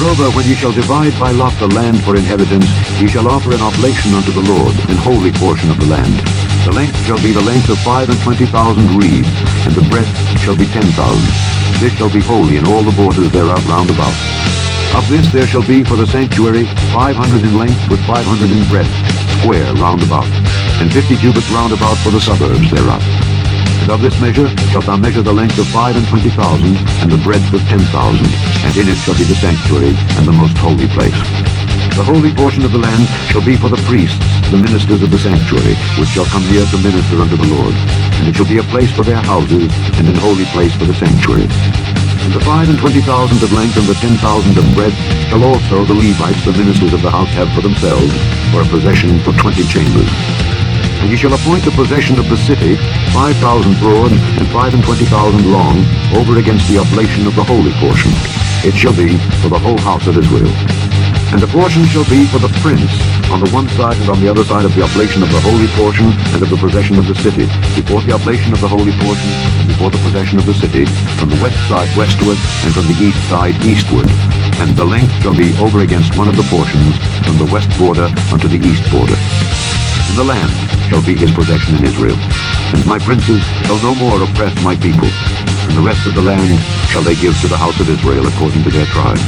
Moreover, when ye shall divide by lot the land for inheritance, ye shall offer an oblation unto the Lord, an holy portion of the land. The length shall be the length of 25,000 reeds, and the breadth shall be 10,000. This shall be holy in all the borders thereof round about. Of this there shall be for the sanctuary 500 in length with 500 in breadth, square round about, and 50 cubits round about for the suburbs thereof. And of this measure shalt thou measure the length of 25,000, and the breadth of 10,000, and in it shall be the sanctuary and the most holy place. The holy portion of the land shall be for the priests, the ministers of the sanctuary, which shall come near to minister unto the Lord. And it shall be a place for their houses, and an holy place for the sanctuary. And the 25,000 of length and the 10,000 of breadth shall also the Levites, the ministers of the house, have for themselves, for a possession for 20 chambers. And ye shall appoint the possession of the city, 5,000 broad and 25,000 long, over against the oblation of the holy portion. It shall be for the whole house of Israel. And the portion shall be for the prince, on the one side and on the other side of the oblation of the holy portion, and of the possession of the city, before the oblation of the holy portion, and before the possession of the city, from the west side westward, and from the east side eastward. And the length shall be over against one of the portions, from the west border unto the east border. And the land shall be his possession in Israel. And my princes shall no more oppress my people. And the rest of the land shall they give to the house of Israel according to their tribes.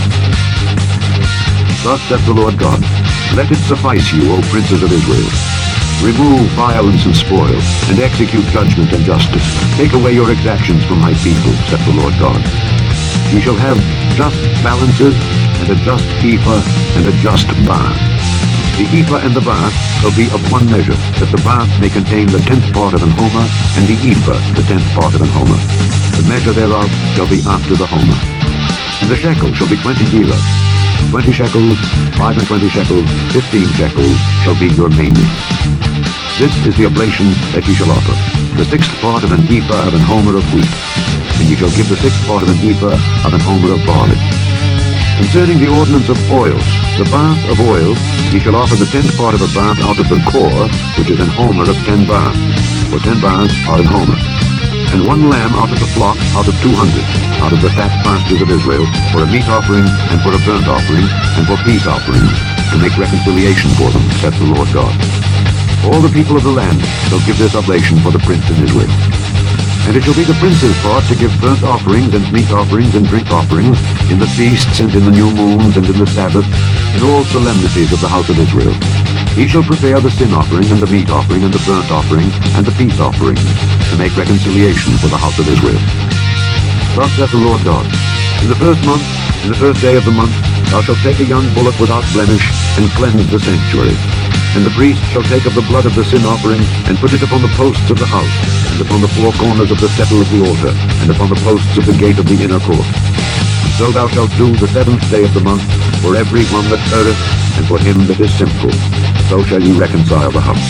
Thus saith the Lord God, let it suffice you, O princes of Israel. Remove violence and spoil, and execute judgment and justice. Take away your exactions from my people, saith the Lord God. Ye shall have just balances, and a just ephah, and a just bath. The ephah and the bath shall be of one measure, that the bath may contain the 10th part of an homer, and the ephah the 10th part of an homer. The measure thereof shall be after the homer. And the shekel shall be 20 gerahs. 20 shekels, 25 shekels, 15 shekels shall be your maintenance. This is the oblation that ye shall offer, the 6th part of an ephah of an homer of wheat, and ye shall give the 6th part of an ephah of an homer of barley. Concerning the ordinance of oils, the bath of oil, ye shall offer the 10th part of a bath out of the core, which is an homer of 10 baths, for 10 baths are an homer. And 1 lamb out of the flock out of 200, out of the fat pastures of Israel, for a meat offering, and for a burnt offering, and for peace offerings, to make reconciliation for them, saith the Lord God. All the people of the land shall give this oblation for the prince in Israel. And it shall be the prince's part to give burnt offerings, and meat offerings, and drink offerings, in the feasts, and in the new moons, and in the Sabbath, in all solemnities of the house of Israel. He shall prepare the sin offering, and the meat offering, and the burnt offering, and the peace offerings, to make reconciliation for the house of Israel. Thus saith the Lord God, in the first month, in the first day of the month, thou shalt take a young bullock without blemish, and cleanse the sanctuary. And the priest shall take of the blood of the sin offering, and put it upon the posts of the house, and upon the 4 corners of the settle of the altar, and upon the posts of the gate of the inner court. So thou shalt do the 7th day of the month, for every one that erreth, and for him that is sinful. So shall ye reconcile the house.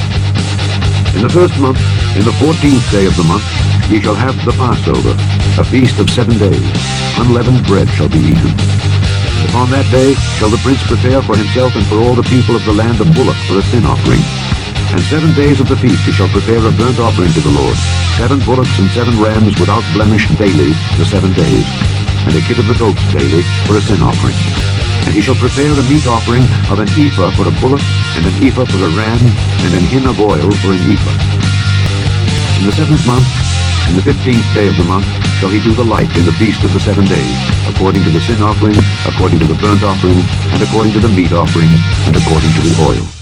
In the first month, in the 14th day of the month, ye shall have the Passover, a feast of 7 days. Unleavened bread shall be eaten. And upon that day shall the prince prepare for himself and for all the people of the land a bullock for a sin offering. And 7 days of the feast he shall prepare a burnt offering to the Lord, 7 bullocks and 7 rams without blemish daily the 7 days, and a kid of the goats daily for a sin offering. And he shall prepare a meat offering of an ephah for a bullock, and an ephah for a ram, and an hin of oil for an ephah. In the 7th month, in the 15th day of the month, shall he do the like in the feast of the 7 days, according to the sin offering, according to the burnt offering, and according to the meat offering, and according to the oil.